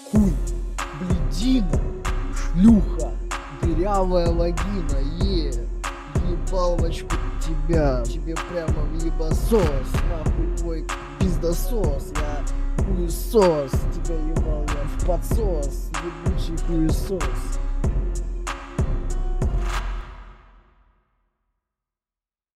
Хуй, блядина, шлюха, дырявая вагина, ебал в очку тебя, тебе прямо в ебасос, нахуй твой пиздосос, я хуесос, тебя ебал я в подсос, ебучий хуесос.